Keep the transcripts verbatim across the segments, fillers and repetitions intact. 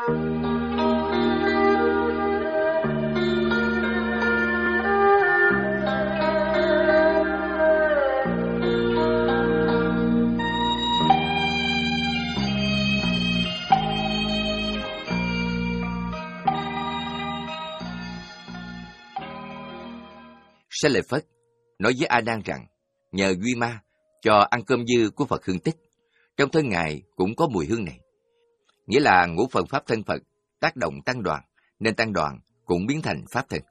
Sa Lợi Phất nói với A Nan rằng nhờ Duy Ma cho ăn cơm dư của Phật Hương Tích, trong thân Ngài cũng có mùi hương này. Nghĩa là ngũ phần Pháp thân Phật tác động tăng đoàn, nên tăng đoàn cũng biến thành Pháp thân.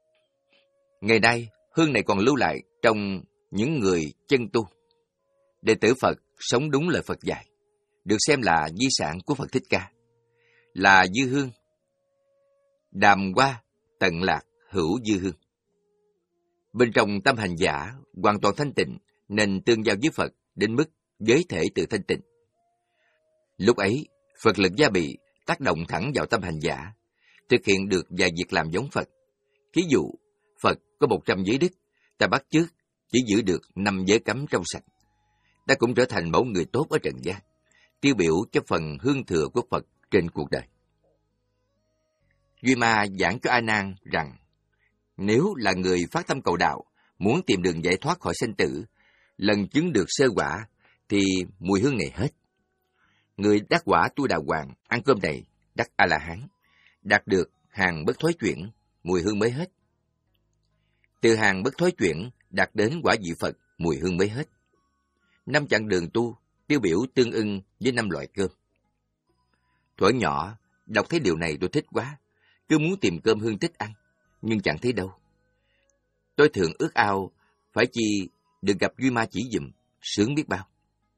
Ngày nay, hương này còn lưu lại trong những người chân tu. Đệ tử Phật sống đúng lời Phật dạy, được xem là di sản của Phật Thích Ca, là dư hương. Đàm hoa tận lạc hữu dư hương. Bên trong tâm hành giả hoàn toàn thanh tịnh, nên tương giao với Phật đến mức giới thể tự thanh tịnh. Lúc ấy, Phật lực gia bị tác động thẳng vào tâm hành giả, thực hiện được vài việc làm giống Phật. Thí dụ, Phật có một trăm giới đức, ta bắt chước chỉ giữ được năm giới cấm trong sạch. Ta cũng trở thành mẫu người tốt ở trần gian, tiêu biểu cho phần hương thừa của Phật trên cuộc đời. Duy Ma giảng cho A Nan rằng, nếu là người phát tâm cầu đạo, muốn tìm đường giải thoát khỏi sinh tử, lần chứng được sơ quả, thì mùi hương này hết. Người đắc quả Tu Đà Hoàng ăn cơm này, đắc A-la-hán, đạt được hàng bất thối chuyển, mùi hương mới hết. Từ hàng bất thối chuyển, đạt đến quả vị Phật, mùi hương mới hết. Năm chặng đường tu, tiêu biểu tương ưng với năm loại cơm. Thuở nhỏ, đọc thấy điều này tôi thích quá, cứ muốn tìm cơm Hương Tích ăn, nhưng chẳng thấy đâu. Tôi thường ước ao, phải chi được gặp Duy Ma chỉ dùm, sướng biết bao.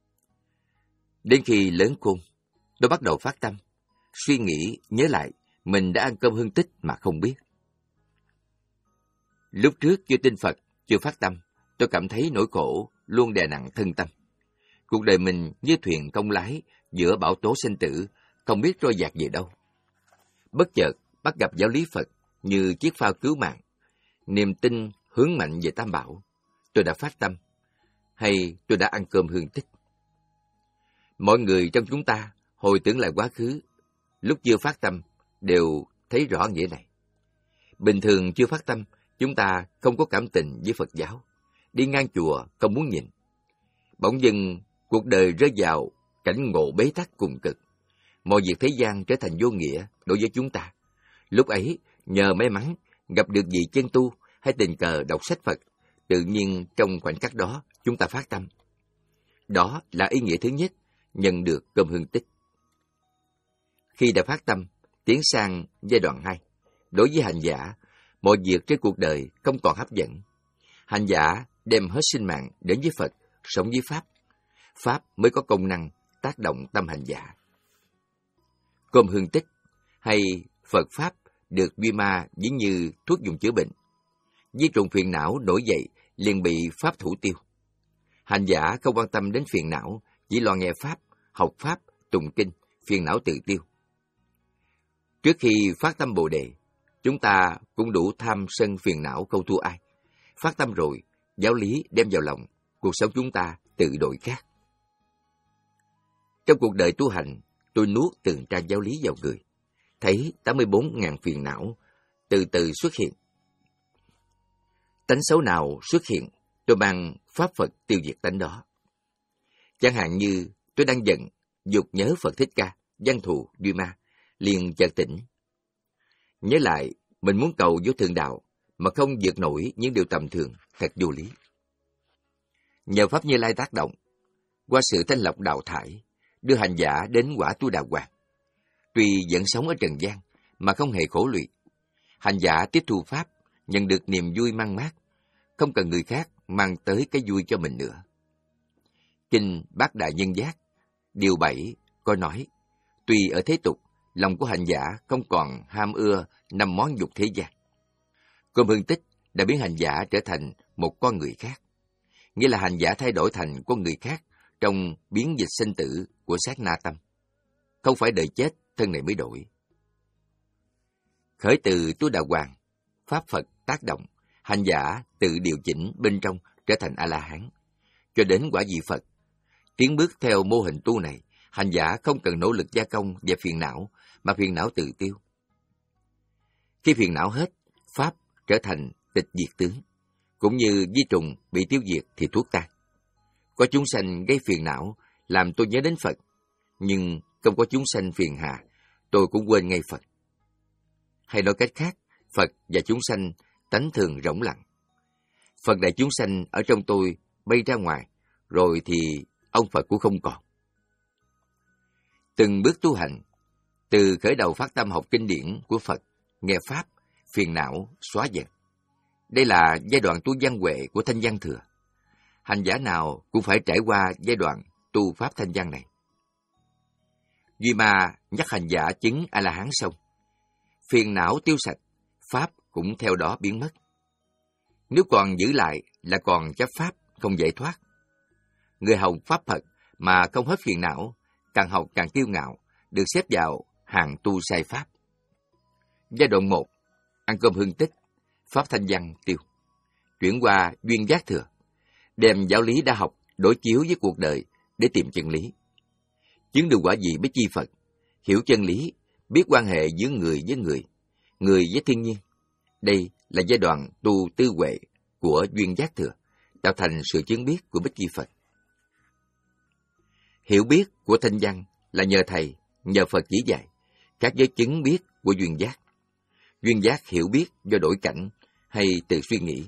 Đến khi lớn khôn, tôi bắt đầu phát tâm, suy nghĩ, nhớ lại, mình đã ăn cơm Hương Tích mà không biết. Lúc trước chưa tin Phật, chưa phát tâm, tôi cảm thấy nỗi khổ luôn đè nặng thân tâm. Cuộc đời mình như thuyền không lái, giữa bão tố sinh tử, không biết trôi dạt về đâu. Bất chợt, bắt gặp giáo lý Phật như chiếc phao cứu mạng, niềm tin hướng mạnh về Tam Bảo. Tôi đã phát tâm, hay tôi đã ăn cơm Hương Tích. Mọi người trong chúng ta hồi tưởng lại quá khứ, lúc chưa phát tâm đều thấy rõ nghĩa này. Bình thường chưa phát tâm, chúng ta không có cảm tình với Phật giáo, đi ngang chùa không muốn nhìn. Bỗng dưng cuộc đời rơi vào cảnh ngộ bế tắc cùng cực, mọi việc thế gian trở thành vô nghĩa đối với chúng ta. Lúc ấy, nhờ may mắn gặp được vị chân tu hay tình cờ đọc sách Phật, tự nhiên trong khoảnh khắc đó chúng ta phát tâm. Đó là ý nghĩa thứ nhất, nhận được cơm Hương Tích. Khi đã phát tâm, tiến sang giai đoạn hai. Đối với hành giả, mọi việc trên cuộc đời không còn hấp dẫn. Hành giả đem hết sinh mạng đến với Phật, sống với Pháp. Pháp mới có công năng tác động tâm hành giả. Cơm Hương Tích hay Phật Pháp được Duy Ma ví như thuốc dùng chữa bệnh. Vi trùng phiền não nổi dậy liền bị Pháp thủ tiêu. Hành giả không quan tâm đến phiền não, chỉ lo nghe Pháp, học Pháp, tụng kinh, phiền não tự tiêu. Trước khi phát tâm Bồ Đề, chúng ta cũng đủ tham sân phiền não không thua ai. Phát tâm rồi, giáo lý đem vào lòng, cuộc sống chúng ta tự đổi khác. Trong cuộc đời tu hành, tôi nuốt từng trang giáo lý vào người, thấy tám mươi bốn nghìn phiền não từ từ xuất hiện. Tánh xấu nào xuất hiện, tôi mang Pháp Phật tiêu diệt tánh đó. Chẳng hạn như tôi đang giận, dục nhớ Phật Thích Ca, văn thù Duy Ma, liền chợt tỉnh. Nhớ lại, mình muốn cầu vô thượng đạo, mà không vượt nổi những điều tầm thường, thật vô lý. Nhờ Pháp Như Lai tác động, qua sự thanh lọc đào thải, đưa hành giả đến quả Tu Đà Hoàng. Tuy vẫn sống ở trần gian, mà không hề khổ lụy. Hành giả tiếp thu Pháp, nhận được niềm vui mang mát, không cần người khác mang tới cái vui cho mình nữa. Kinh Bát Đại Nhân Giác, điều bảy có nói, tuy ở thế tục, lòng của hành giả không còn ham ưa năm món dục thế gian. Cơm Hương Tích đã biến hành giả trở thành một con người khác, nghĩa là hành giả thay đổi thành con người khác trong biến dịch sinh tử của sát na tâm. Không phải đợi chết, thân này mới đổi. Khởi từ Tu Đà Hoàng, Pháp Phật tác động, hành giả tự điều chỉnh bên trong trở thành A-la-hán, cho đến quả vị Phật. Tiến bước theo mô hình tu này, hành giả không cần nỗ lực gia công và phiền não, mà phiền não tự tiêu. Khi phiền não hết, pháp trở thành tịch diệt tướng, cũng như vi trùng bị tiêu diệt thì thuốc tan. Có chúng sanh gây phiền não, làm tôi nhớ đến Phật, nhưng không có chúng sanh phiền hà, tôi cũng quên ngay Phật. Hay nói cách khác, Phật và chúng sanh tánh thường rỗng lặng. Phật đại chúng sanh ở trong tôi bay ra ngoài, rồi thì ông Phật cũng không còn. Từng bước tu hành, từ khởi đầu phát tâm học kinh điển của Phật, nghe Pháp, phiền não xóa dần. Đây là giai đoạn tu văn huệ của Thanh Văn Thừa. Hành giả nào cũng phải trải qua giai đoạn tu Pháp Thanh Văn này. Duy Ma nhắc hành giả chứng A-la-hán xong, phiền não tiêu sạch, Pháp cũng theo đó biến mất. Nếu còn giữ lại là còn chấp Pháp không giải thoát. Người học Pháp Phật mà không hết phiền não, càng học càng kiêu ngạo, được xếp vào hàng tu sai Pháp. Giai đoạn một, ăn cơm hương tích, Pháp Thanh Văn tiêu. Chuyển qua duyên giác thừa, đem giáo lý đã học đối chiếu với cuộc đời để tìm chân lý. Chứng được quả vị Bích Chi Phật, hiểu chân lý, biết quan hệ giữa người với người, người với thiên nhiên. Đây là giai đoạn tu tư huệ của duyên giác thừa, tạo thành sự chứng biết của Bích Chi Phật. Hiểu biết của Thanh Văn là nhờ Thầy, nhờ Phật chỉ dạy, khác với chứng biết của duyên giác. Duyên giác hiểu biết do đổi cảnh hay tự suy nghĩ.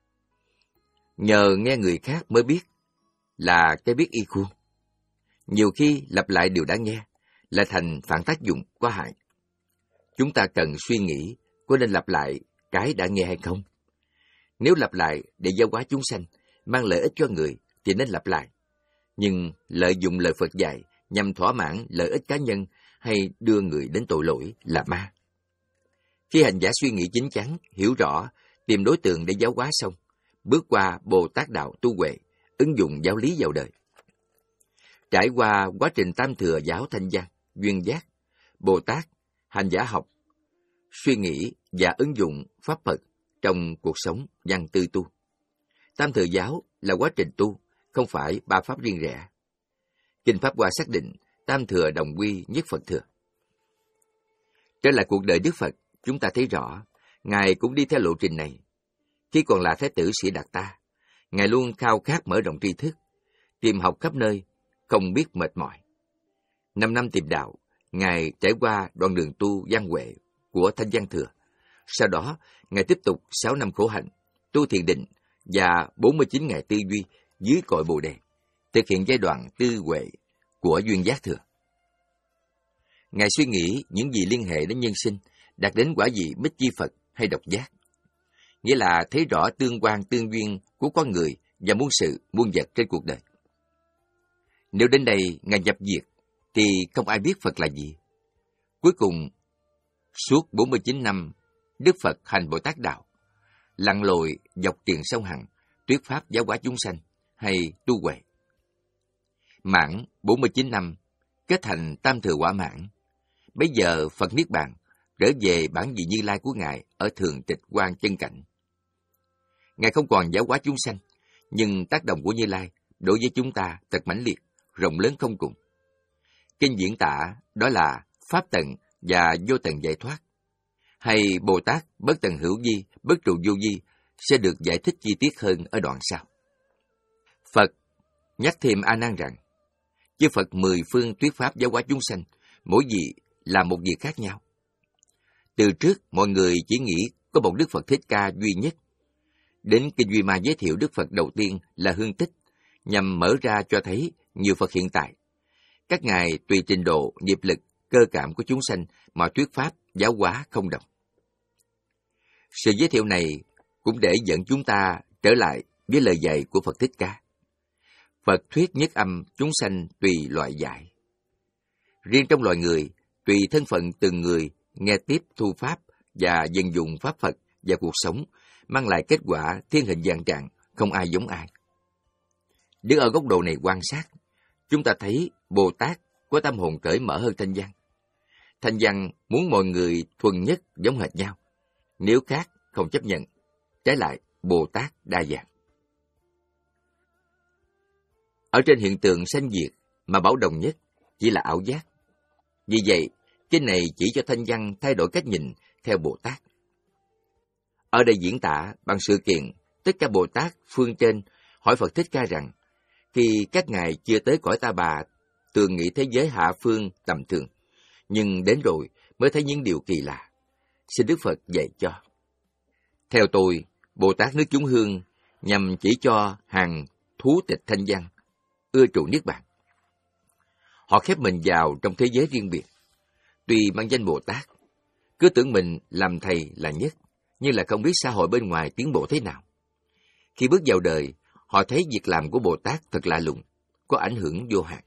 Nhờ nghe người khác mới biết là cái biết y khuôn. Nhiều khi lặp lại điều đã nghe là thành phản tác dụng có hại. Chúng ta cần suy nghĩ có nên lặp lại cái đã nghe hay không. Nếu lặp lại để giáo hóa chúng sanh, mang lợi ích cho người thì nên lặp lại. Nhưng lợi dụng lời Phật dạy nhằm thỏa mãn lợi ích cá nhân hay đưa người đến tội lỗi là ma. Khi hành giả suy nghĩ chín chắn, hiểu rõ, tìm đối tượng để giáo hóa xong, bước qua Bồ Tát đạo tu huệ, ứng dụng giáo lý vào đời. Trải qua quá trình tam thừa giáo Thanh Văn, duyên giác, Bồ Tát, hành giả học, suy nghĩ và ứng dụng Pháp Phật trong cuộc sống văn tư tu. Tam thừa giáo là quá trình tu, không phải ba pháp riêng rẽ. Kinh Pháp Hoa xác định tam thừa đồng quy nhất Phật thừa. Trở lại cuộc đời Đức Phật, chúng ta thấy rõ, Ngài cũng đi theo lộ trình này. Khi còn là Thái tử Sĩ Đạt Ta, Ngài luôn khao khát mở rộng tri thức, tìm học khắp nơi, không biết mệt mỏi. Năm năm tìm đạo, Ngài trải qua đoạn đường tu văn huệ của Thanh Văn Thừa. Sau đó, Ngài tiếp tục sáu năm khổ hạnh, tu thiền định và bốn mươi chín ngày tư duy dưới cội Bồ Đề, thực hiện giai đoạn tư huệ của duyên giác thừa. Ngài suy nghĩ những gì liên hệ đến nhân sinh, đạt đến quả vị Bích Chi Phật hay độc giác. Nghĩa là thấy rõ tương quan tương duyên của con người và muôn sự, muôn vật trên cuộc đời. Nếu đến đây Ngài nhập diệt, thì không ai biết Phật là gì. Cuối cùng, suốt bốn mươi chín năm, Đức Phật hành Bồ Tát Đạo, lặn lội dọc tiền sông Hằng, thuyết pháp giáo hóa chúng sanh hay tu huệ. Mãn bốn mươi chín năm, kết thành tam thừa quả mãn. Bây giờ Phật Niết Bàn, trở về bản vị Như Lai của Ngài ở thường tịch quan chân cảnh. Ngài không còn giáo hóa chúng sanh, nhưng tác động của Như Lai đối với chúng ta thật mãnh liệt, rộng lớn không cùng. Kinh diễn tả đó là Pháp tận và vô tận giải thoát, hay Bồ Tát bất tận hữu vi, bất trụ vô vi sẽ được giải thích chi tiết hơn ở đoạn sau. Phật nhắc thêm A Nan rằng, chư Phật mười phương thuyết pháp giáo hóa chúng sanh, mỗi vị là một việc khác nhau. Từ trước mọi người chỉ nghĩ có một Đức Phật Thích Ca duy nhất. Đến Kinh Duy Ma giới thiệu Đức Phật đầu tiên là Hương Tích, nhằm mở ra cho thấy nhiều Phật hiện tại. Các ngài tùy trình độ, nghiệp lực, cơ cảm của chúng sanh mà thuyết pháp giáo hóa không đồng. Sự giới thiệu này cũng để dẫn chúng ta trở lại với lời dạy của Phật Thích Ca. Phật thuyết nhất âm, chúng sanh tùy loại giải. Riêng trong loài người, tùy thân phận từng người nghe tiếp thu pháp và vận dụng pháp Phật và cuộc sống, mang lại kết quả thiên hình vạn trạng, không ai giống ai. Đứng ở góc độ này quan sát, chúng ta thấy Bồ Tát có tâm hồn cởi mở hơn Thanh Văn. Thanh Văn muốn mọi người thuần nhất giống hệt nhau, nếu khác không chấp nhận. Trái lại, Bồ Tát đa dạng. Ở trên hiện tượng sanh diệt mà bảo đồng nhất, chỉ là ảo giác. Vì vậy, kinh này chỉ cho Thanh Văn thay đổi cách nhìn theo Bồ Tát. Ở đây diễn tả bằng sự kiện tất cả Bồ Tát phương trên hỏi Phật Thích Ca rằng, khi các ngài chưa tới cõi Ta Bà, thường nghĩ thế giới hạ phương tầm thường, nhưng đến rồi mới thấy những điều kỳ lạ. Xin Đức Phật dạy cho. Theo tôi, Bồ Tát nước chúng hương nhằm chỉ cho hàng thú tịch thanh văn, ưa trụ niết bàn. Họ khép mình vào trong thế giới riêng biệt. Tuy mang danh Bồ Tát, cứ tưởng mình làm thầy là nhất, nhưng là không biết xã hội bên ngoài tiến bộ thế nào. Khi bước vào đời, họ thấy việc làm của Bồ Tát thật lạ lùng, có ảnh hưởng vô hạn.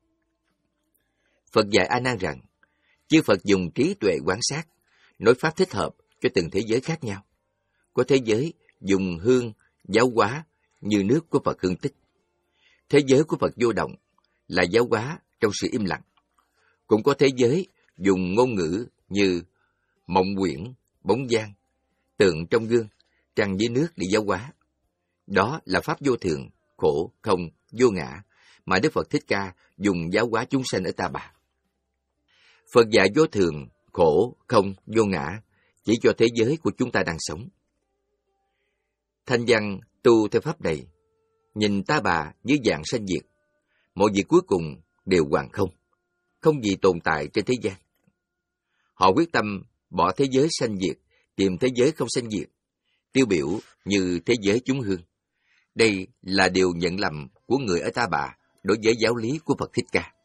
Phật dạy A Nan rằng, chư Phật dùng trí tuệ quan sát, nói pháp thích hợp cho từng thế giới khác nhau. Có thế giới dùng hương, giáo hóa như nước của Phật hương tích. Thế giới của Phật vô động là giáo hóa trong sự im lặng. Cũng có thế giới dùng ngôn ngữ như mộng quyển, bóng dáng, tượng trong gương, trăng dưới nước để giáo hóa. Đó là pháp vô thường, khổ, không, vô ngã mà Đức Phật Thích Ca dùng giáo hóa chúng sanh ở Ta Bà. Phật dạy vô thường, khổ, không, vô ngã chỉ cho thế giới của chúng ta đang sống. Thanh văn tu theo pháp này, nhìn Ta Bà dưới dạng sanh diệt, mọi việc cuối cùng đều hoàn không, không gì tồn tại trên thế gian. Họ quyết tâm bỏ thế giới sanh diệt, tìm thế giới không sanh diệt, tiêu biểu như thế giới chúng hương. Đây là điều nhận lầm của người ở Ta Bà đối với giáo lý của Phật Thích Ca.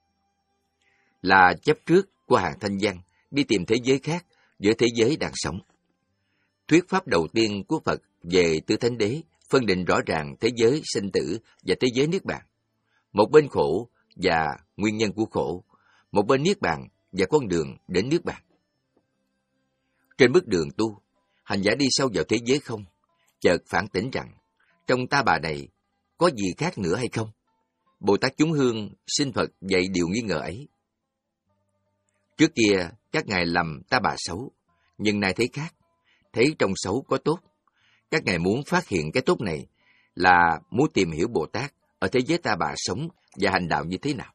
Là chấp trước của hàng thanh văn đi tìm thế giới khác với thế giới đang sống. Thuyết pháp đầu tiên của Phật về Tứ Thánh Đế phân định rõ ràng thế giới sinh tử và thế giới niết bàn. Một bên khổ và nguyên nhân của khổ, một bên niết bàn và con đường đến niết bàn. Trên bước đường tu, hành giả đi sâu vào thế giới không, chợt phản tỉnh rằng, trong Ta Bà này có gì khác nữa hay không? Bồ Tát chúng hương xin Phật dạy điều nghi ngờ ấy. Trước kia, các ngài lầm Ta Bà xấu, nhưng nay thấy khác, thấy trong xấu có tốt. Các ngài muốn phát hiện cái tốt này là muốn tìm hiểu Bồ Tát ở thế giới Ta Bà sống và hành đạo như thế nào.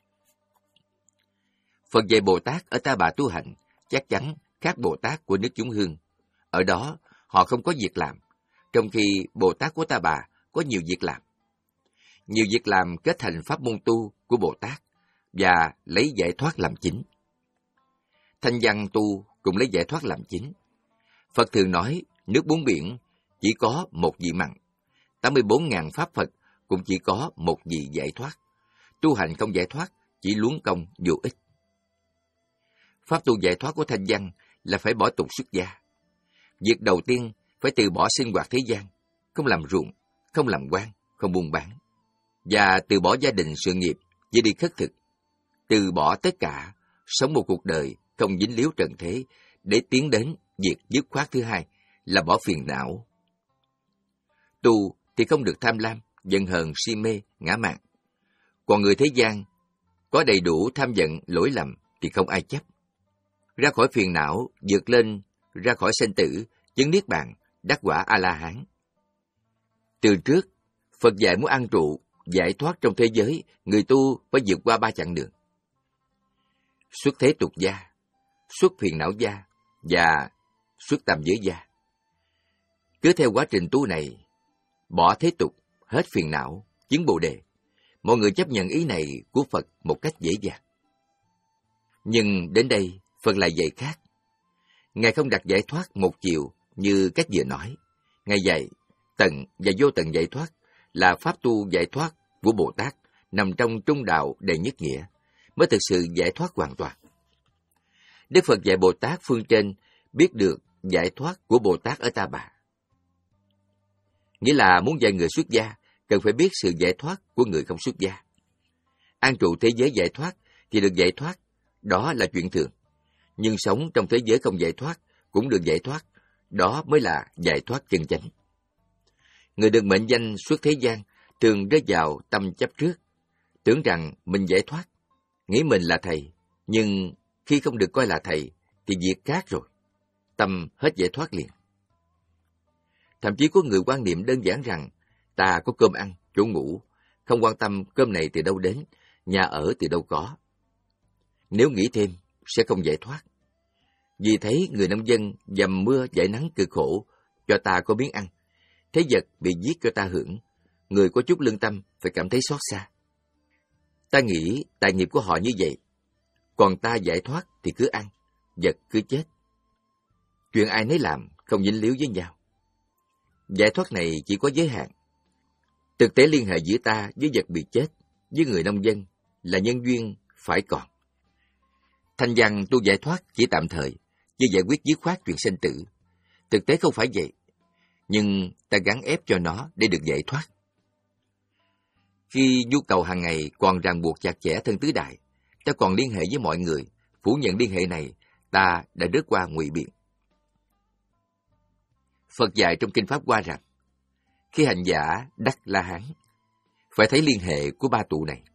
Phật dạy Bồ Tát ở Ta Bà tu hành chắc chắn khác Bồ Tát của nước chúng hương. Ở đó, họ không có việc làm, trong khi Bồ Tát của Ta Bà có nhiều việc làm. Nhiều việc làm kết thành pháp môn tu của Bồ Tát và lấy giải thoát làm chính. Thanh văn tu cũng lấy giải thoát làm chính. Phật thường nói nước bốn biển chỉ có một vị mặn, tám mươi bốn ngàn pháp Phật cũng chỉ có một vị giải thoát. Tu hành không giải thoát chỉ luống công vô ích. Pháp tu giải thoát của Thanh văn là phải bỏ tục xuất gia. Việc đầu tiên phải từ bỏ sinh hoạt thế gian, không làm ruộng, không làm quan, không buôn bán, và từ bỏ gia đình sự nghiệp, chỉ đi khất thực. Từ bỏ tất cả, sống một cuộc đời không dính líu trần thế để tiến đến việc dứt khoát thứ hai là bỏ phiền não. Tu thì không được tham lam, giận hờn, si mê, ngã mạn. Còn người thế gian có đầy đủ tham giận, lỗi lầm thì không ai chấp. Ra khỏi phiền não, vượt lên, ra khỏi sanh tử, chứng niết bàn, đắc quả A-la-hán. Từ trước, Phật dạy muốn an trụ, giải thoát trong thế giới, người tu phải vượt qua ba chặng đường. Xuất thế tục gia, xuất phiền não gia và xuất tam giới gia. Cứ theo quá trình tu này, bỏ thế tục, hết phiền não, chứng Bồ Đề, mọi người chấp nhận ý này của Phật một cách dễ dàng. Nhưng đến đây, Phật lại dạy khác. Ngài không đặt giải thoát một chiều như cách vừa nói. Ngài dạy tận và vô tận giải thoát là pháp tu giải thoát của Bồ Tát nằm trong trung đạo đệ nhất nghĩa, mới thực sự giải thoát hoàn toàn. Đức Phật dạy Bồ Tát phương trên biết được giải thoát của Bồ Tát ở Ta Bà. Nghĩa là muốn dạy người xuất gia, cần phải biết sự giải thoát của người không xuất gia. An trụ thế giới giải thoát thì được giải thoát, đó là chuyện thường. Nhưng sống trong thế giới không giải thoát cũng được giải thoát, đó mới là giải thoát chân chánh. Người được mệnh danh xuất thế gian thường rơi vào tâm chấp trước, tưởng rằng mình giải thoát, nghĩ mình là thầy, nhưng khi không được coi là thầy thì việc khác rồi, tâm hết giải thoát liền. Thậm chí có người quan niệm đơn giản rằng ta có cơm ăn, chỗ ngủ, không quan tâm cơm này từ đâu đến, nhà ở từ đâu có. Nếu nghĩ thêm, sẽ không giải thoát. Vì thấy người nông dân dầm mưa dãi nắng cực khổ, cho ta có miếng ăn. Thế vật bị giết cho ta hưởng, người có chút lương tâm phải cảm thấy xót xa. Ta nghĩ tài nghiệp của họ như vậy, còn ta giải thoát thì cứ ăn, vật cứ chết. Chuyện ai nấy làm, không dính líu với nhau. Giải thoát này chỉ có giới hạn. Thực tế liên hệ giữa ta với vật bị chết, với người nông dân là nhân duyên phải còn. Thanh văn tu giải thoát chỉ tạm thời, chứ giải quyết dứt khoát chuyện sinh tử. Thực tế không phải vậy, nhưng ta gắng ép cho nó để được giải thoát. Khi nhu cầu hàng ngày còn ràng buộc chặt chẽ thân tứ đại, ta còn liên hệ với mọi người, phủ nhận liên hệ này, ta đã rớt qua ngụy biện. Phật dạy trong Kinh Pháp Hoa rằng, khi hành giả đắc La Hán, phải thấy liên hệ của ba tụ này.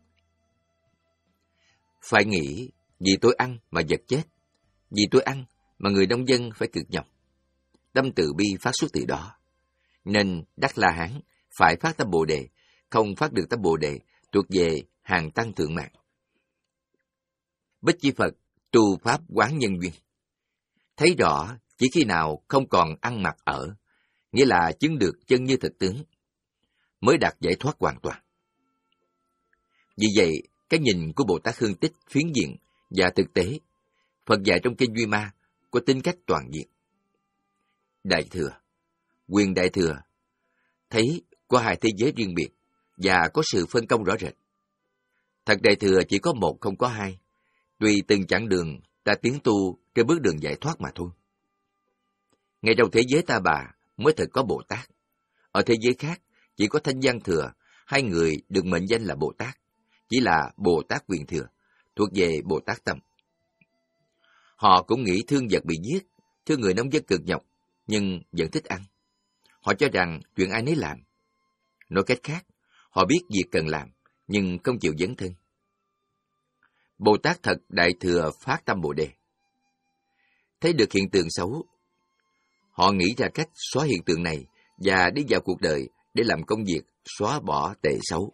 Phải nghĩ, vì tôi ăn mà vật chết, vì tôi ăn mà người nông dân phải cực nhọc. Tâm từ bi phát xuất từ đó. Nên đắc La Hán phải phát tâm Bồ Đề, không phát được tâm Bồ Đề thuộc về hàng tăng thượng mạng. Bích Chi Phật tu pháp quán nhân duyên. Thấy rõ chỉ khi nào không còn ăn mặc ở, nghĩa là chứng được chân như thực tướng, mới đạt giải thoát hoàn toàn. Vì vậy, cái nhìn của Bồ Tát Hương Tích phiến diện và thực tế, Phật dạy trong Kinh Duy Ma có tính cách toàn diện. Đại Thừa, quyền Đại Thừa, thấy có hai thế giới riêng biệt và có sự phân công rõ rệt. Thật Đại Thừa chỉ có một không có hai, tùy từng chặng đường ta tiến tu trên bước đường giải thoát mà thôi. Ngay trong thế giới ta bà mới thật có Bồ Tát. Ở thế giới khác chỉ có Thanh Văn Thừa, hai người được mệnh danh là Bồ Tát, chỉ là Bồ Tát Quyền Thừa, thuộc về Bồ Tát Tâm. Họ cũng nghĩ thương vật bị giết, thương người nông dân cực nhọc, nhưng vẫn thích ăn. Họ cho rằng chuyện ai nấy làm. Nói cách khác, họ biết việc cần làm, nhưng không chịu dấn thân. Bồ Tát thật Đại Thừa phát tâm Bồ Đề. Thấy được hiện tượng xấu, họ nghĩ ra cách xóa hiện tượng này và đi vào cuộc đời để làm công việc xóa bỏ tệ xấu.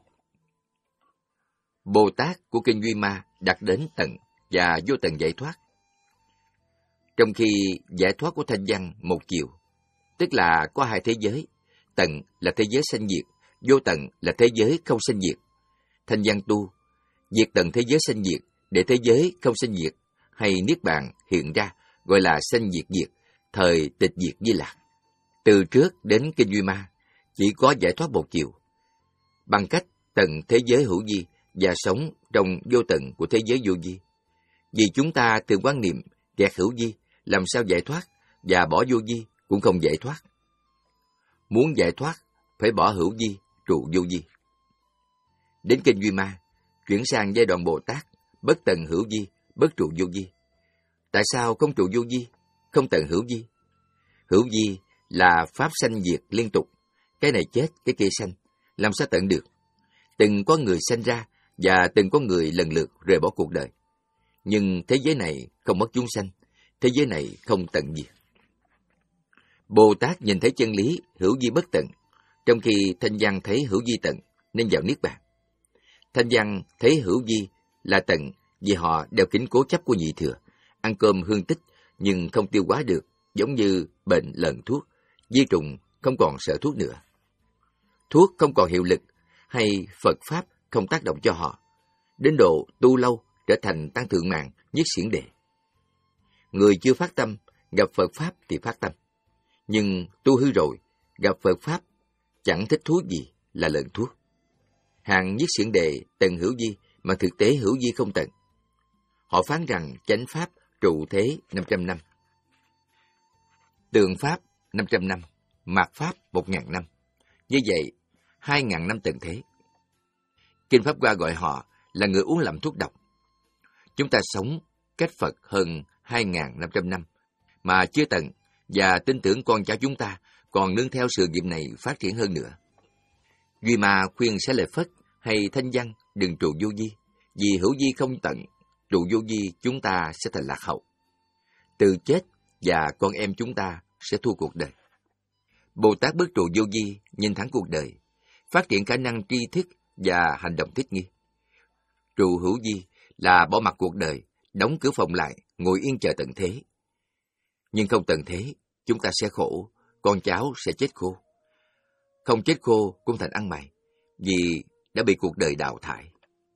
Bồ Tát của Kinh Duy Ma đạt đến tận và vô tận giải thoát. Trong khi giải thoát của Thanh Văn một chiều, tức là có hai thế giới, tận là thế giới sanh diệt, vô tận là thế giới không sanh diệt. Thanh Văn tu, diệt tận thế giới sanh diệt để thế giới không sanh diệt hay niết bàn hiện ra, gọi là sanh diệt diệt, thời tịch diệt Di Lạc. Từ trước đến Kinh Duy Ma, chỉ có giải thoát một chiều. Bằng cách tận thế giới hữu vi và sống trong vô tận của thế giới vô vi. Vì chúng ta thường quan niệm kẹt hữu vi, làm sao giải thoát, và bỏ vô vi cũng không giải thoát. Muốn giải thoát, phải bỏ hữu vi, trụ vô vi. Đến Kinh Duy Ma, chuyển sang giai đoạn Bồ Tát, bất tận hữu vi, bất trụ vô vi. Tại sao không trụ vô vi, không tận hữu vi? Hữu vi là pháp sanh diệt liên tục, cái này chết, cái kia sanh, làm sao tận được? Từng có người sanh ra, và từng có người lần lượt rời bỏ cuộc đời. Nhưng thế giới này không mất chúng sanh, thế giới này không tận diệt. Bồ Tát nhìn thấy chân lý hữu vi bất tận, trong khi Thanh Văn thấy hữu vi tận nên vào niết bàn. Thanh Văn thấy hữu vi là tận vì họ đeo kính cố chấp của nhị thừa, ăn cơm hương tích nhưng không tiêu hóa được, giống như bệnh lờn thuốc, vi trùng không còn sợ thuốc nữa. Thuốc không còn hiệu lực, hay Phật Pháp không tác động cho họ, đến độ tu lâu trở thành tăng thượng mạng, nhất xiển đề. Người chưa phát tâm, gặp Phật Pháp thì phát tâm. Nhưng tu hư rồi, gặp Phật Pháp, chẳng thích thú gì là lợn thuốc. Hàng nhất xiển đề tận hữu vi, mà thực tế hữu vi không tận. Họ phán rằng chánh Pháp trụ thế năm trăm năm. Tượng Pháp năm trăm năm, mạt Pháp một ngàn năm. Như vậy, hai ngàn năm tận thế. Kinh Pháp Hoa gọi họ là người uống lầm thuốc độc. Chúng ta sống cách Phật hơn hai ngàn năm trăm năm, mà chưa tận, và tin tưởng con cháu chúng ta còn nương theo sự nghiệp này phát triển hơn nữa. Duy Ma khuyên Xá Lợi Phất hay Thanh Văn đừng trụ vô vi, vì hữu vi không tận, trụ vô vi chúng ta sẽ thành lạc hậu. Từ chết và con em chúng ta sẽ thua cuộc đời. Bồ Tát bước trụ vô vi, nhìn thẳng cuộc đời, phát triển khả năng tri thức và hành động thích nghi. Trụ hữu vi là bỏ mặc cuộc đời, đóng cửa phòng lại, ngồi yên chờ tận thế. Nhưng không tận thế, chúng ta sẽ khổ, con cháu sẽ chết khô. Không chết khô cũng thành ăn mày, vì đã bị cuộc đời đào thải.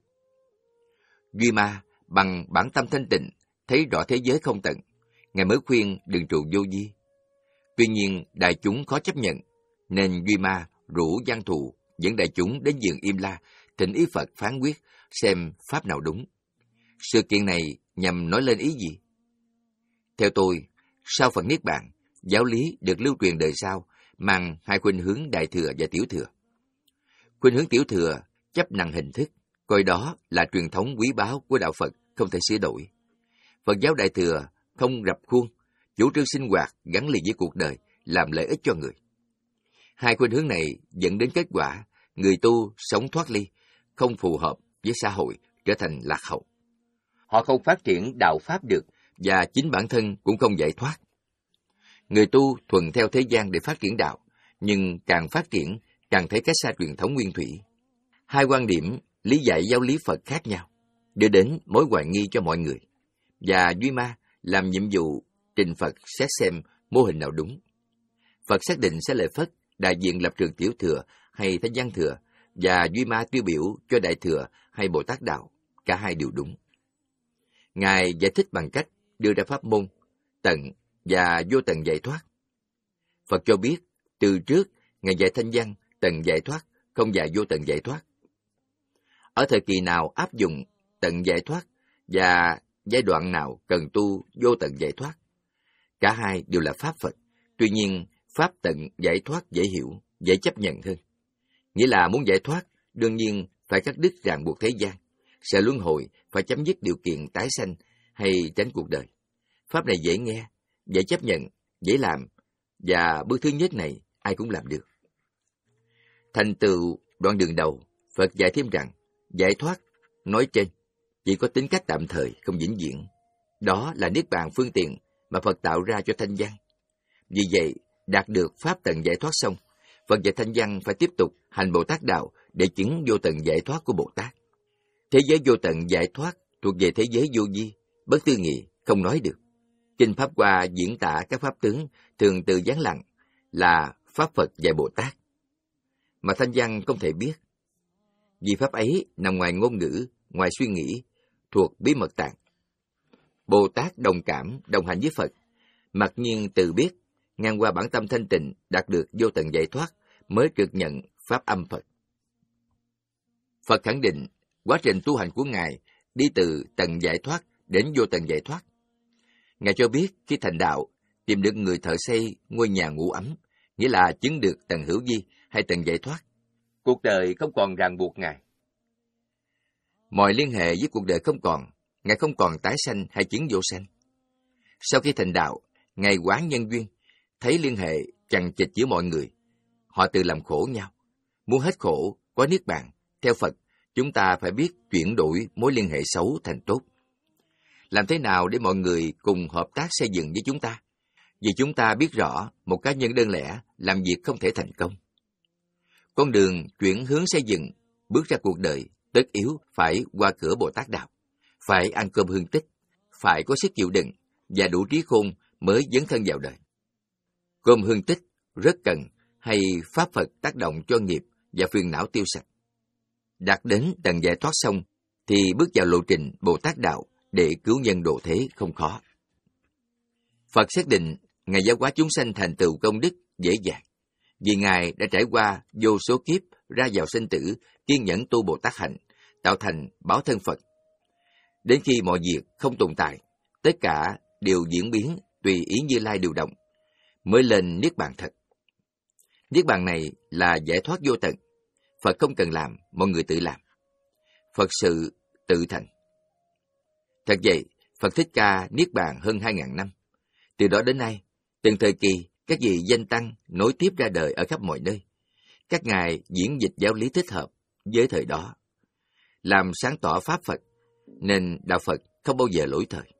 Duy Ma bằng bản tâm thanh tịnh, thấy rõ thế giới không tận, Ngài mới khuyên đừng trụ vô vi. Tuy nhiên đại chúng khó chấp nhận, nên Duy Ma rủ giang thù dẫn đại chúng đến giường Im La, thỉnh ý Phật phán quyết xem pháp nào đúng. Sự kiện này nhằm nói lên ý gì? Theo tôi, sau Phật Niết Bàn, giáo lý được lưu truyền đời sau mang hai khuynh hướng Đại Thừa và Tiểu Thừa. Khuynh hướng Tiểu Thừa chấp nặng hình thức, coi đó là truyền thống quý báu của đạo Phật, không thể sửa đổi. Phật giáo Đại Thừa không rập khuôn, chủ trương sinh hoạt gắn liền với cuộc đời, làm lợi ích cho người. Hai khuynh hướng này dẫn đến kết quả người tu sống thoát ly, không phù hợp với xã hội, trở thành lạc hậu. Họ không phát triển đạo pháp được, và chính bản thân cũng không giải thoát. Người tu thuần theo thế gian để phát triển đạo, nhưng càng phát triển càng thấy cách xa truyền thống nguyên thủy. Hai quan điểm lý giải giáo lý Phật khác nhau, đưa đến mối hoài nghi cho mọi người. Và Duy Ma làm nhiệm vụ trình Phật xét xem mô hình nào đúng. Phật xác định sẽ lời Phất đại diện lập trường Tiểu Thừa hay Thanh Văn Thừa, và Duy Ma tiêu biểu cho Đại Thừa hay Bồ Tát Đạo, cả hai đều đúng. Ngài giải thích bằng cách đưa ra pháp môn tận và vô tận giải thoát. Phật cho biết từ trước Ngài dạy Thanh Văn tận giải thoát, không dạy vô tận giải thoát. Ở thời kỳ nào áp dụng tận giải thoát và giai đoạn nào cần tu vô tận giải thoát. Cả hai đều là pháp Phật, tuy nhiên pháp tận giải thoát dễ hiểu, dễ chấp nhận hơn. Nghĩa là muốn giải thoát, đương nhiên phải cắt đứt ràng buộc thế gian, sẽ luân hồi, phải chấm dứt điều kiện tái sanh hay tránh cuộc đời. Pháp này dễ nghe, dễ chấp nhận, dễ làm, và bước thứ nhất này ai cũng làm được. Thành tựu đoạn đường đầu, Phật dạy thêm rằng giải thoát nói trên chỉ có tính cách tạm thời, không vĩnh viễn. Đó là niết bàn phương tiện mà Phật tạo ra cho Thanh Văn. Vì vậy, đạt được pháp tận giải thoát xong, Phật dạy Thanh Văn phải tiếp tục hành Bồ Tát Đạo để chứng vô tận giải thoát của Bồ Tát. Thế giới vô tận giải thoát thuộc về thế giới vô vi, bất tư nghị, không nói được. Kinh Pháp Hoa diễn tả các pháp tướng thường từ giáng lặng là pháp Phật dạy Bồ Tát, mà Thanh Văn không thể biết. Vì pháp ấy nằm ngoài ngôn ngữ, ngoài suy nghĩ, thuộc bí mật tạng. Bồ Tát đồng cảm, đồng hành với Phật, mặc nhiên tự biết, ngang qua bản tâm thanh tịnh, đạt được vô tận giải thoát, mới trực nhận pháp âm Phật. Phật khẳng định, quá trình tu hành của Ngài đi từ tận giải thoát đến vô tận giải thoát. Ngài cho biết khi thành đạo, tìm được người thợ xây ngôi nhà ngủ ấm, nghĩa là chứng được tận hữu vi hay tận giải thoát. Cuộc đời không còn ràng buộc Ngài. Mọi liên hệ với cuộc đời không còn, Ngài không còn tái sanh hay chứng vô sanh. Sau khi thành đạo, Ngài quán nhân duyên, thấy liên hệ chằng chịt giữa mọi người. Họ tự làm khổ nhau. Muốn hết khổ, có niết bàn, theo Phật, chúng ta phải biết chuyển đổi mối liên hệ xấu thành tốt. Làm thế nào để mọi người cùng hợp tác xây dựng với chúng ta? Vì chúng ta biết rõ một cá nhân đơn lẻ làm việc không thể thành công. Con đường chuyển hướng xây dựng, bước ra cuộc đời, tất yếu phải qua cửa Bồ Tát Đạo, phải ăn cơm hương tích, phải có sức chịu đựng và đủ trí khôn mới dấn thân vào đời. Cơm hương tích rất cần hay pháp Phật tác động cho nghiệp và phiền não tiêu sạch. Đạt đến tận giải thoát xong thì bước vào lộ trình Bồ Tát Đạo để cứu nhân độ thế không khó. Phật xác định Ngài giáo hóa chúng sanh thành tựu công đức dễ dàng, vì Ngài đã trải qua vô số kiếp ra vào sinh tử, kiên nhẫn tu Bồ Tát hạnh, tạo thành báo thân Phật. Đến khi mọi việc không tồn tại, tất cả đều diễn biến tùy ý Như Lai điều động, mới lên niết bàn thật. Niết bàn này là giải thoát vô tận. Phật không cần làm, mọi người tự làm. Phật sự tự thành. Thật vậy, Phật Thích Ca niết bàn hơn hai ngàn năm. Từ đó đến nay, từng thời kỳ, các vị danh tăng nối tiếp ra đời ở khắp mọi nơi. Các ngài diễn dịch giáo lý thích hợp với thời đó, làm sáng tỏ pháp Phật, nên đạo Phật không bao giờ lỗi thời.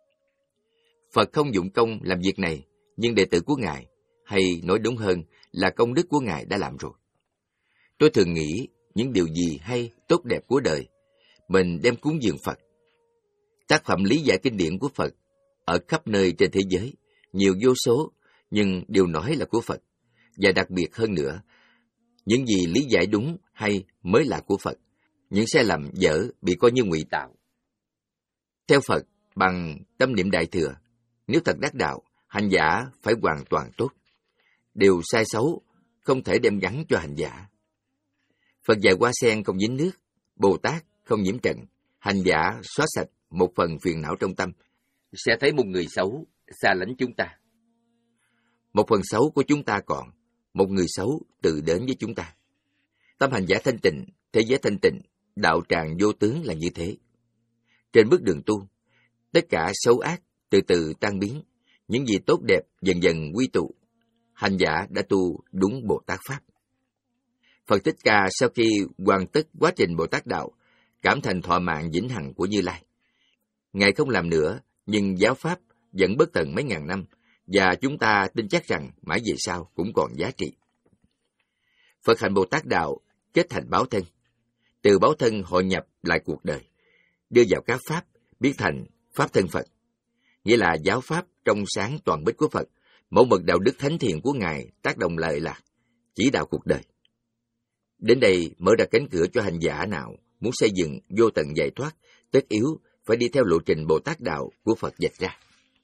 Phật không dụng công làm việc này, nhưng đệ tử của Ngài, hay nói đúng hơn là công đức của Ngài đã làm rồi. Tôi thường nghĩ những điều gì hay, tốt đẹp của đời, mình đem cúng dường Phật. Tác phẩm lý giải kinh điển của Phật ở khắp nơi trên thế giới, nhiều vô số, nhưng đều nói là của Phật. Và đặc biệt hơn nữa, những gì lý giải đúng hay mới là của Phật, những sai lầm dở bị coi như ngụy tạo. Theo Phật, bằng tâm niệm đại thừa, nếu thật đắc đạo, hành giả phải hoàn toàn tốt. Điều sai xấu không thể đem gắn cho hành giả. Phật dạy hoa sen không dính nước, Bồ Tát không nhiễm trần. Hành giả xóa sạch một phần phiền não trong tâm, sẽ thấy một người xấu xa lánh chúng ta. Một phần xấu của chúng ta còn, một người xấu tự đến với chúng ta. Tâm hành giả thanh tịnh, thế giới thanh tịnh, đạo tràng vô tướng là như thế. Trên bước đường tu, tất cả xấu ác từ từ tan biến, những gì tốt đẹp dần dần quy tụ. Hành giả đã tu đúng Bồ Tát Pháp. Phật Thích Ca sau khi hoàn tất quá trình Bồ Tát Đạo, cảm thành thọ mạng vĩnh hằng của Như Lai. Ngài không làm nữa, nhưng giáo Pháp vẫn bất tận mấy ngàn năm, và chúng ta tin chắc rằng mãi về sau cũng còn giá trị. Phật hành Bồ Tát Đạo kết thành báo thân. Từ báo thân hội nhập lại cuộc đời, đưa vào các Pháp, biến thành Pháp thân Phật. Nghĩa là giáo Pháp trong sáng toàn bích của Phật, mẫu mực đạo đức thánh thiện của Ngài tác động lợi lạc, chỉ đạo cuộc đời. Đến đây mở ra cánh cửa cho hành giả nào muốn xây dựng vô tận giải thoát, tất yếu phải đi theo lộ trình Bồ Tát Đạo của Phật vạch ra.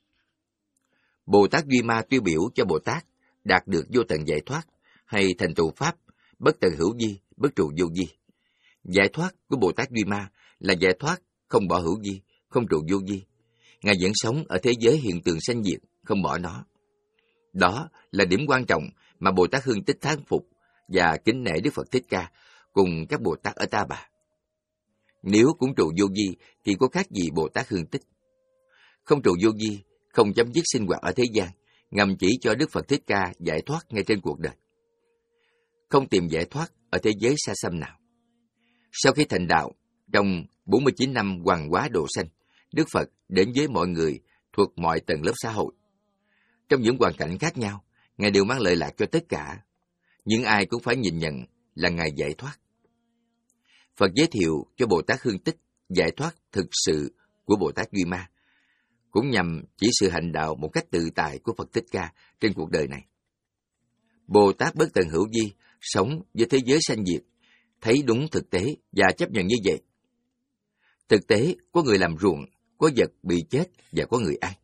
Bồ Tát Duy Ma tiêu biểu cho Bồ Tát đạt được vô tận giải thoát hay thành tựu Pháp bất tận hữu vi, bất trụ vô vi. Giải thoát của Bồ Tát Duy Ma là giải thoát không bỏ hữu vi, không trụ vô vi. Ngài vẫn sống ở thế giới hiện tượng sanh diệt, không bỏ nó. Đó là điểm quan trọng mà Bồ Tát Hương Tích thán phục và kính nể Đức Phật Thích Ca cùng các Bồ Tát ở Ta Bà. Nếu cũng trụ vô vi thì có khác gì Bồ Tát Hương Tích? Không trụ vô vi, không chấm dứt sinh hoạt ở thế gian, ngầm chỉ cho Đức Phật Thích Ca giải thoát ngay trên cuộc đời. Không tìm giải thoát ở thế giới xa xăm nào. Sau khi thành đạo, trong bốn mươi chín năm hoàng hóa độ sanh, Đức Phật đến với mọi người thuộc mọi tầng lớp xã hội. Trong những hoàn cảnh khác nhau, Ngài đều mang lợi lạc cho tất cả, nhưng ai cũng phải nhìn nhận là Ngài giải thoát. Phật giới thiệu cho Bồ Tát Hương Tích giải thoát thực sự của Bồ Tát Duy Ma, cũng nhằm chỉ sự hành đạo một cách tự tại của Phật Thích Ca trên cuộc đời này. Bồ Tát bất tận hữu vi, sống với thế giới sanh diệt, thấy đúng thực tế và chấp nhận như vậy. Thực tế, có người làm ruộng, có vật bị chết và có người ăn.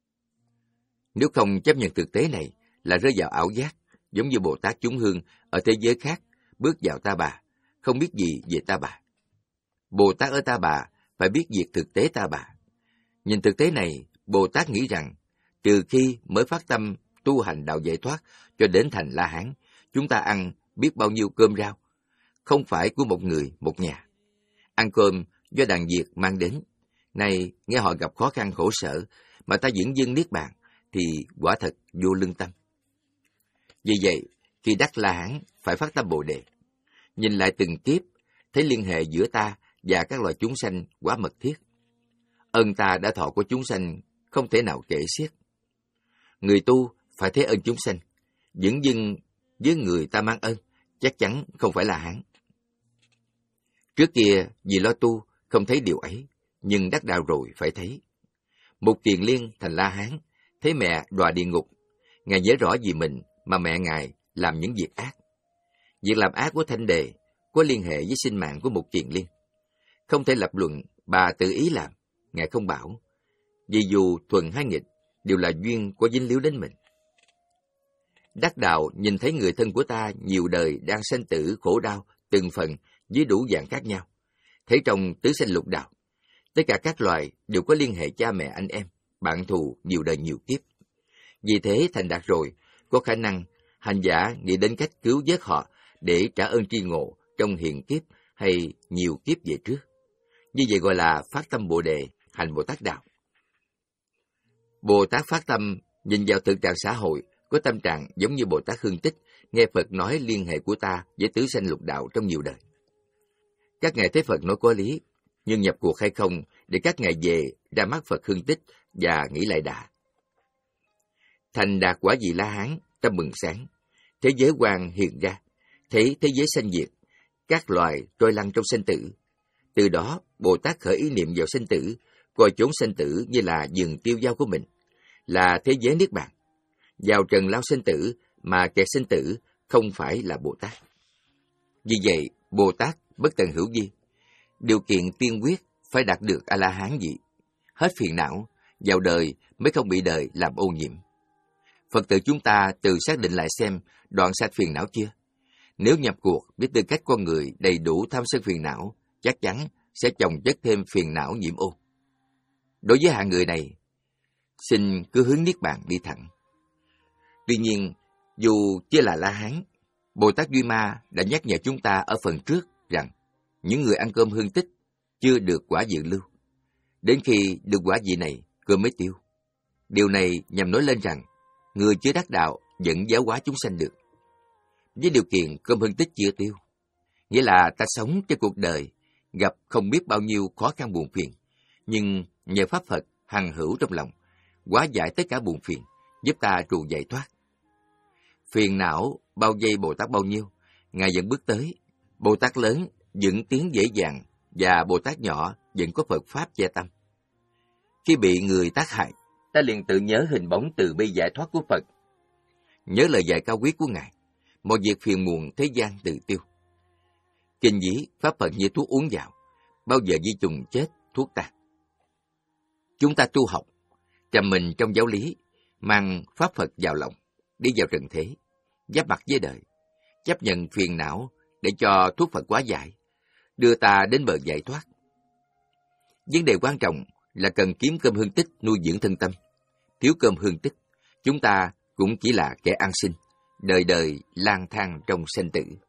Nếu không chấp nhận thực tế này là rơi vào ảo giác, giống như Bồ Tát chúng hương ở thế giới khác, bước vào Ta Bà, không biết gì về Ta Bà. Bồ Tát ở Ta Bà phải biết việc thực tế Ta Bà. Nhìn thực tế này, Bồ Tát nghĩ rằng, trừ khi mới phát tâm tu hành đạo giải thoát cho đến thành La Hán, chúng ta ăn biết bao nhiêu cơm rau, không phải của một người, một nhà. Ăn cơm do đàn Việt mang đến, nay nghe họ gặp khó khăn khổ sở, mà ta dưỡng dưng niết bàn, thì quả thật vô lương tâm. Vì vậy, khi đắc La Hán phải phát tâm Bồ Đề. Nhìn lại từng kiếp, thấy liên hệ giữa ta và các loài chúng sanh quá mật thiết. Ơn ta đã thọ của chúng sanh không thể nào kể xiết. Người tu phải thấy ơn chúng sanh, dửng dưng với người ta mang ơn, chắc chắn không phải La Hán. Trước kia vì lo tu không thấy điều ấy, nhưng đắc đạo rồi phải thấy. Mục Kiền Liên thành La Hán, thấy mẹ đọa địa ngục, Ngài nhớ rõ vì mình mà mẹ Ngài làm những việc ác. Việc làm ác của Thanh Đề có liên hệ với sinh mạng của Mục Kiền Liên. Không thể lập luận bà tự ý làm, Ngài không bảo, vì dù thuần hay nghịch đều là duyên có dính líu đến mình. Đắc đạo nhìn thấy người thân của ta nhiều đời đang sanh tử khổ đau từng phần với đủ dạng khác nhau. Thấy trong tứ sanh lục đạo, tất cả các loài đều có liên hệ cha mẹ anh em, bạn thù nhiều đời nhiều kiếp. Vì thế thành đạt rồi, có khả năng hành giả nghĩ đến cách cứu vớt họ để trả ơn tri ngộ trong hiện kiếp hay nhiều kiếp về trước. Như vậy gọi là phát tâm Bồ Đề, hành Bồ Tát Đạo. Bồ Tát phát tâm nhìn vào thực trạng xã hội, có tâm trạng giống như Bồ Tát Hương Tích, nghe Phật nói liên hệ của ta với tứ sanh lục đạo trong nhiều đời. Các ngài thấy Phật nói có lý, nhưng nhập cuộc hay không để các ngài về ra mắt Phật Hương Tích và nghĩ lại đã. Thành đạt quả vị La Hán, tâm mừng sáng, thế giới quan hiện ra, thấy thế giới sanh diệt, các loài trôi lăn trong sinh tử. Từ đó, Bồ Tát khởi ý niệm vào sanh tử, coi chốn sanh tử như là vườn tiêu dao của mình, là thế giới niết bàn. Vào trần lao sanh tử mà kẻ sanh tử không phải là Bồ Tát. Vì vậy, Bồ Tát bất tận hữu vi, điều kiện tiên quyết phải đạt được A-la-hán vị, hết phiền não, vào đời mới không bị đời làm ô nhiễm. Phật tử chúng ta tự xác định lại xem đoạn sạch phiền não chưa? Nếu nhập cuộc với tư cách con người đầy đủ tham sân phiền não, chắc chắn sẽ chồng chất thêm phiền não nhiễm ô. Đối với hạng người này, xin cứ hướng niết bàn đi thẳng. Tuy nhiên, dù chưa là La-hán, Bồ Tát Duy Ma đã nhắc nhở chúng ta ở phần trước rằng những người ăn cơm hương tích chưa được quả dự lưu. Đến khi được quả vị này, cơm mới tiêu. Điều này nhằm nói lên rằng người chưa đắc đạo vẫn giáo hóa chúng sanh được, với điều kiện cơm hương tích chưa tiêu. Nghĩa là ta sống trên cuộc đời gặp không biết bao nhiêu khó khăn buồn phiền, nhưng nhờ Pháp Phật hằng hữu trong lòng, hóa giải tất cả buồn phiền, giúp ta trụ giải thoát. Phiền não bao vây Bồ Tát bao nhiêu, Ngài vẫn bước tới. Bồ Tát lớn vẫn tiến dễ dàng, và Bồ Tát nhỏ vẫn có Phật Pháp che tâm. Khi bị người tác hại, ta liền tự nhớ hình bóng từ bi giải thoát của Phật, nhớ lời dạy cao quý của Ngài, mọi việc phiền muộn thế gian tự tiêu. Kinh dí Pháp Phật như thuốc uống vào, bao giờ di trùng chết thuốc tan. Chúng ta tu học, trầm mình trong giáo lý, mang Pháp Phật vào lòng, đi vào trần thế, giáp mặt với đời, chấp nhận phiền não để cho thuốc Phật hóa giải, đưa ta đến bờ giải thoát. Vấn đề quan trọng là cần kiếm cơm hương tích nuôi dưỡng thân tâm. Thiếu cơm hương tích, chúng ta cũng chỉ là kẻ ăn xin, đời đời lang thang trong sanh tử.